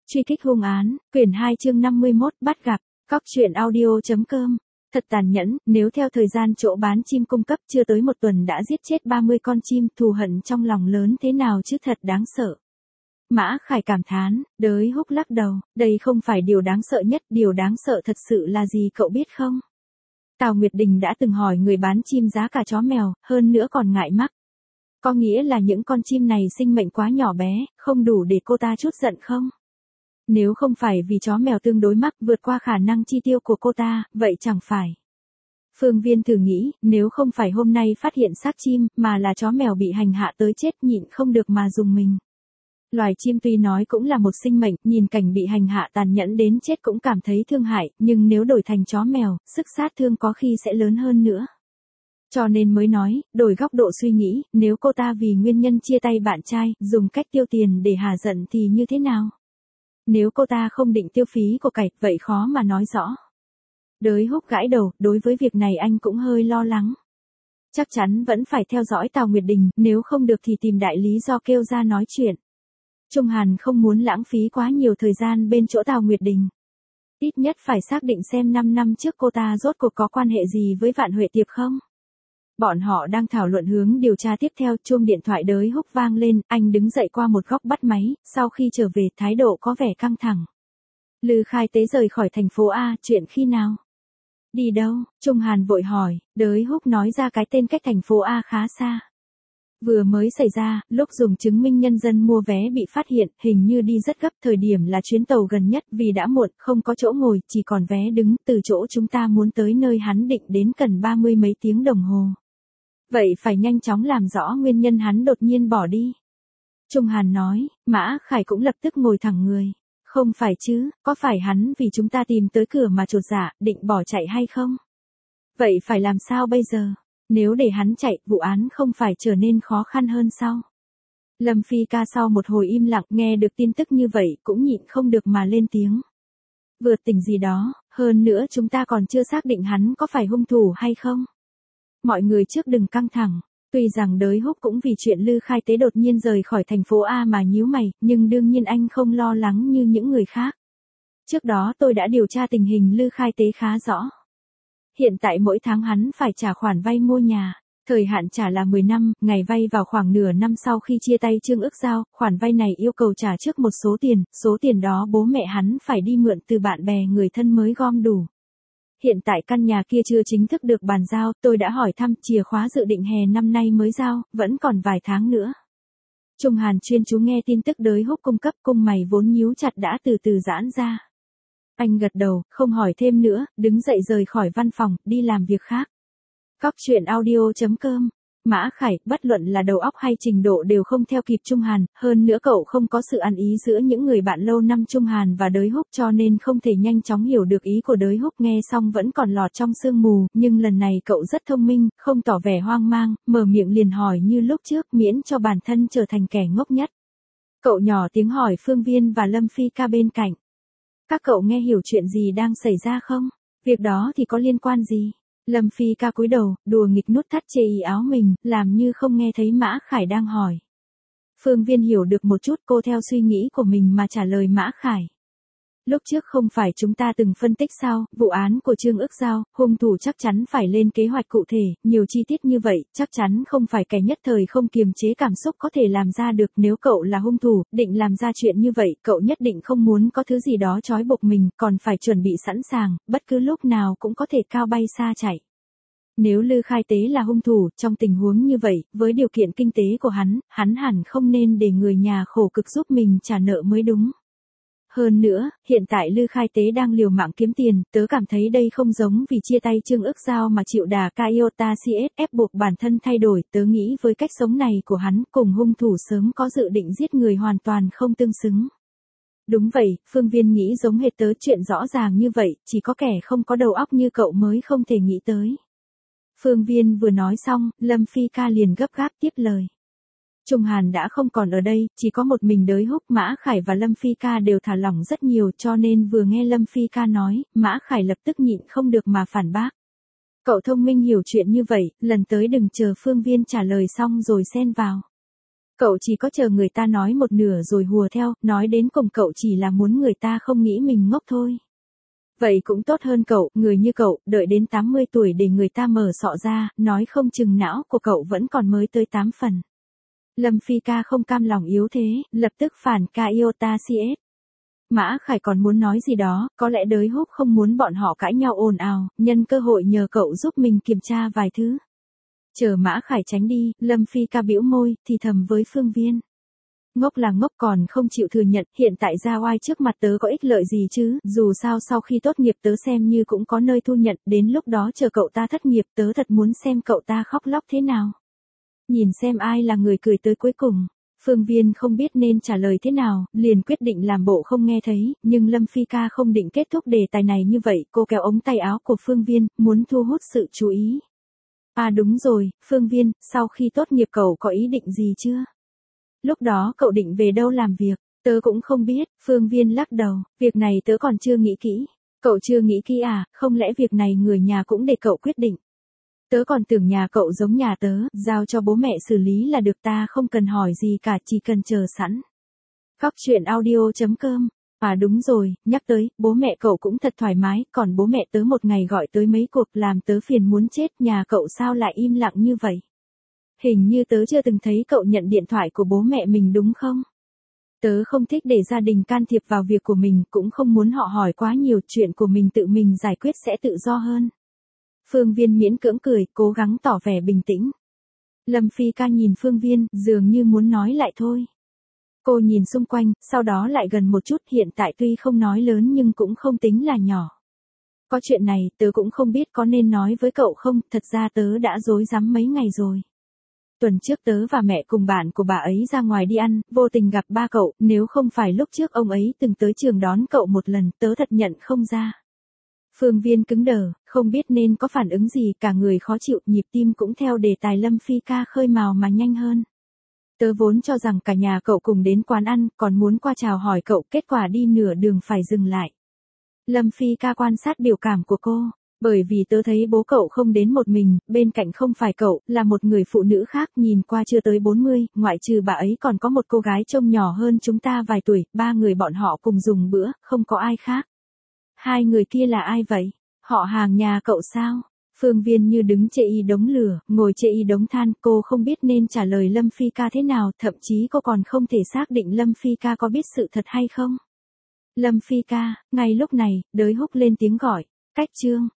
Truy kích hung án, quyển 2 chương 51, bắt gặp, Cóc truyện audio.com. Thật tàn nhẫn, nếu theo thời gian chỗ bán chim cung cấp chưa tới một tuần đã giết chết 30 con chim, thù hận trong lòng lớn thế nào chứ, thật đáng sợ. Mã Khải cảm thán, Đới Húc lắc đầu, đây không phải điều đáng sợ nhất, điều đáng sợ thật sự là gì cậu biết không? Tào Nguyệt Đình đã từng hỏi người bán chim giá cả chó mèo, hơn nữa còn ngại mắc. Có nghĩa là những con chim này sinh mệnh quá nhỏ bé, không đủ để cô ta trút giận không? Nếu không phải vì chó mèo tương đối mắc vượt qua khả năng chi tiêu của cô ta, vậy chẳng phải. Phương Viên thử nghĩ, nếu không phải hôm nay phát hiện xác chim, mà là chó mèo bị hành hạ tới chết, nhịn không được mà dùng mình. Loài chim tuy nói cũng là một sinh mệnh, nhìn cảnh bị hành hạ tàn nhẫn đến chết cũng cảm thấy thương hại, nhưng nếu đổi thành chó mèo, sức sát thương có khi sẽ lớn hơn nữa. Cho nên mới nói, đổi góc độ suy nghĩ, nếu cô ta vì nguyên nhân chia tay bạn trai, dùng cách tiêu tiền để hà giận thì như thế nào? Nếu cô ta không định tiêu phí của cải, vậy khó mà nói rõ. Đới Húc gãi đầu, đối với việc này anh cũng hơi lo lắng. Chắc chắn vẫn phải theo dõi Tào Nguyệt Đình, nếu không được thì tìm đại lý do kêu ra nói chuyện. Trung Hàn không muốn lãng phí quá nhiều thời gian bên chỗ Tào Nguyệt Đình. Ít nhất phải xác định xem 5 năm trước cô ta rốt cuộc có quan hệ gì với Vạn Huệ Tiệp không. Bọn họ đang thảo luận hướng điều tra tiếp theo, chuông điện thoại Đới Húc vang lên, anh đứng dậy qua một góc bắt máy, sau khi trở về thái độ có vẻ căng thẳng. Lư Khai Tế rời khỏi thành phố A, chuyện khi nào? Đi đâu? Trung Hàn vội hỏi, Đới Húc nói ra cái tên cách thành phố A khá xa. Vừa mới xảy ra, lúc dùng chứng minh nhân dân mua vé bị phát hiện, hình như đi rất gấp, thời điểm là chuyến tàu gần nhất, vì đã muộn, không có chỗ ngồi, chỉ còn vé đứng, từ chỗ chúng ta muốn tới nơi hắn định đến cần 30 mấy tiếng đồng hồ. Vậy phải nhanh chóng làm rõ nguyên nhân hắn đột nhiên bỏ đi. Trung Hàn nói, Mã Khải cũng lập tức ngồi thẳng người. Không phải chứ, có phải hắn vì chúng ta tìm tới cửa mà chột dạ, định bỏ chạy hay không? Vậy phải làm sao bây giờ? Nếu để hắn chạy, vụ án không phải trở nên khó khăn hơn sao? Lâm Phi Ca sau một hồi im lặng nghe được tin tức như vậy cũng nhịn không được mà lên tiếng. Vượt tình gì đó, hơn nữa chúng ta còn chưa xác định hắn có phải hung thủ hay không? Mọi người trước đừng căng thẳng. Tuy rằng Đới Húc cũng vì chuyện Lư Khai Tế đột nhiên rời khỏi thành phố A mà nhíu mày, nhưng đương nhiên anh không lo lắng như những người khác. Trước đó tôi đã điều tra tình hình Lư Khai Tế khá rõ. Hiện tại mỗi tháng hắn phải trả khoản vay mua nhà. Thời hạn trả là 10 năm, ngày vay vào khoảng nửa năm sau khi chia tay Trương Ức Giao, khoản vay này yêu cầu trả trước một số tiền đó bố mẹ hắn phải đi mượn từ bạn bè người thân mới gom đủ. Hiện tại căn nhà kia chưa chính thức được bàn giao, tôi đã hỏi thăm, chìa khóa dự định hè năm nay mới giao, vẫn còn vài tháng nữa. Trung Hàn chuyên chú nghe tin tức Đới Húc cung cấp, cung mày vốn nhíu chặt đã từ từ giãn ra. Anh gật đầu, không hỏi thêm nữa, đứng dậy rời khỏi văn phòng, đi làm việc khác. Cóc truyện audio.com. Mã Khải, bất luận là đầu óc hay trình độ đều không theo kịp Trung Hàn, hơn nữa cậu không có sự ăn ý giữa những người bạn lâu năm Trung Hàn và Đới Húc cho nên không thể nhanh chóng hiểu được ý của Đới Húc, nghe xong vẫn còn lọt trong sương mù, nhưng lần này cậu rất thông minh, không tỏ vẻ hoang mang, mở miệng liền hỏi như lúc trước, miễn cho bản thân trở thành kẻ ngốc nhất. Cậu nhỏ tiếng hỏi Phương Viên và Lâm Phi Ca bên cạnh. Các cậu nghe hiểu chuyện gì đang xảy ra không? Việc đó thì có liên quan gì? Lâm Phi Ca cúi đầu, đùa nghịch nút thắt chê y áo mình, làm như không nghe thấy Mã Khải đang hỏi. Phương Viên hiểu được một chút, cô theo suy nghĩ của mình mà trả lời Mã Khải. Lúc trước không phải chúng ta từng phân tích sao, vụ án của Trương Ức Giao, hung thủ chắc chắn phải lên kế hoạch cụ thể, nhiều chi tiết như vậy, chắc chắn không phải kẻ nhất thời không kiềm chế cảm xúc có thể làm ra được. Nếu cậu là hung thủ, định làm ra chuyện như vậy, cậu nhất định không muốn có thứ gì đó trói buộc mình, còn phải chuẩn bị sẵn sàng, bất cứ lúc nào cũng có thể cao bay xa chạy. Nếu Lư Khai Tế là hung thủ, trong tình huống như vậy, với điều kiện kinh tế của hắn hẳn không nên để người nhà khổ cực giúp mình trả nợ mới đúng. Hơn nữa, hiện tại Lư Khai Tế đang liều mạng kiếm tiền, tớ cảm thấy đây không giống vì chia tay Trương Ức Giao mà chịu đà Iota CS ép buộc bản thân thay đổi, tớ nghĩ với cách sống này của hắn cùng hung thủ sớm có dự định giết người hoàn toàn không tương xứng. Đúng vậy, Phương Viên nghĩ giống hệt tớ, chuyện rõ ràng như vậy, chỉ có kẻ không có đầu óc như cậu mới không thể nghĩ tới. Phương Viên vừa nói xong, Lâm Phi Ca liền gấp gáp tiếp lời. Trung Hàn đã không còn ở đây, chỉ có một mình Đới Húc, Mã Khải và Lâm Phi Ca đều thả lỏng rất nhiều cho nên vừa nghe Lâm Phi Ca nói, Mã Khải lập tức nhịn không được mà phản bác. Cậu thông minh hiểu chuyện như vậy, lần tới đừng chờ Phương Viên trả lời xong rồi xen vào. Cậu chỉ có chờ người ta nói một nửa rồi hùa theo, nói đến cùng cậu chỉ là muốn người ta không nghĩ mình ngốc thôi. Vậy cũng tốt hơn cậu, người như cậu, đợi đến 80 tuổi để người ta mở sọ ra, nói không chừng não của cậu vẫn còn mới tới 8 phần. Lâm Phi ca không cam lòng yếu thế, lập tức phản ca iota CS. Mã Khải còn muốn nói gì đó, có lẽ đới húc không muốn bọn họ cãi nhau ồn ào, nhân cơ hội nhờ cậu giúp mình kiểm tra vài thứ. Chờ Mã Khải tránh đi, Lâm Phi ca bĩu môi, thì thầm với Phương Viên. Ngốc là ngốc còn không chịu thừa nhận, hiện tại ra oai trước mặt tớ có ích lợi gì chứ, dù sao sau khi tốt nghiệp tớ xem như cũng có nơi thu nhận, đến lúc đó chờ cậu ta thất nghiệp tớ thật muốn xem cậu ta khóc lóc thế nào. Nhìn xem ai là người cười tới cuối cùng. Phương Viên không biết nên trả lời thế nào, liền quyết định làm bộ không nghe thấy, nhưng Lâm Phi ca không định kết thúc đề tài này như vậy, cô kéo ống tay áo của Phương Viên, muốn thu hút sự chú ý. À đúng rồi, Phương Viên, sau khi tốt nghiệp cậu có ý định gì chưa? Lúc đó cậu định về đâu làm việc? Tớ cũng không biết, Phương Viên lắc đầu, việc này tớ còn chưa nghĩ kỹ. Cậu chưa nghĩ kỹ à, không lẽ việc này người nhà cũng để cậu quyết định? Tớ còn tưởng nhà cậu giống nhà tớ, giao cho bố mẹ xử lý là được, ta không cần hỏi gì cả, chỉ cần chờ sẵn. Góc chuyện audio.com. À đúng rồi, nhắc tới, bố mẹ cậu cũng thật thoải mái, còn bố mẹ tớ một ngày gọi tới mấy cuộc làm tớ phiền muốn chết, nhà cậu sao lại im lặng như vậy? Hình như tớ chưa từng thấy cậu nhận điện thoại của bố mẹ mình đúng không? Tớ không thích để gia đình can thiệp vào việc của mình, cũng không muốn họ hỏi quá nhiều, chuyện của mình tự mình giải quyết sẽ tự do hơn. Phương Viên miễn cưỡng cười, cố gắng tỏ vẻ bình tĩnh. Lâm Phi ca nhìn Phương Viên, dường như muốn nói lại thôi. Cô nhìn xung quanh, sau đó lại gần một chút, hiện tại tuy không nói lớn nhưng cũng không tính là nhỏ. Có chuyện này, tớ cũng không biết có nên nói với cậu không, thật ra tớ đã rối rắm mấy ngày rồi. Tuần trước tớ và mẹ cùng bạn của bà ấy ra ngoài đi ăn, vô tình gặp ba cậu, nếu không phải lúc trước ông ấy từng tới trường đón cậu một lần, tớ thật nhận không ra. Phương Viên cứng đờ, không biết nên có phản ứng gì, cả người khó chịu, nhịp tim cũng theo đề tài Lâm Phi ca khơi mào mà nhanh hơn. Tớ vốn cho rằng cả nhà cậu cùng đến quán ăn, còn muốn qua chào hỏi cậu, kết quả đi nửa đường phải dừng lại. Lâm Phi ca quan sát biểu cảm của cô, bởi vì tớ thấy bố cậu không đến một mình, bên cạnh không phải cậu, là một người phụ nữ khác, nhìn qua chưa tới 40, ngoại trừ bà ấy còn có một cô gái trông nhỏ hơn chúng ta vài tuổi, ba người bọn họ cùng dùng bữa, không có ai khác. Hai người kia là ai vậy? Họ hàng nhà cậu sao? Phương Viên như đứng chê y đống lửa, ngồi chê y đống than, cô không biết nên trả lời Lâm Phi ca thế nào, thậm chí cô còn không thể xác định Lâm Phi ca có biết sự thật hay không. Lâm Phi ca, ngay lúc này, đới húc lên tiếng gọi, Cách Trương.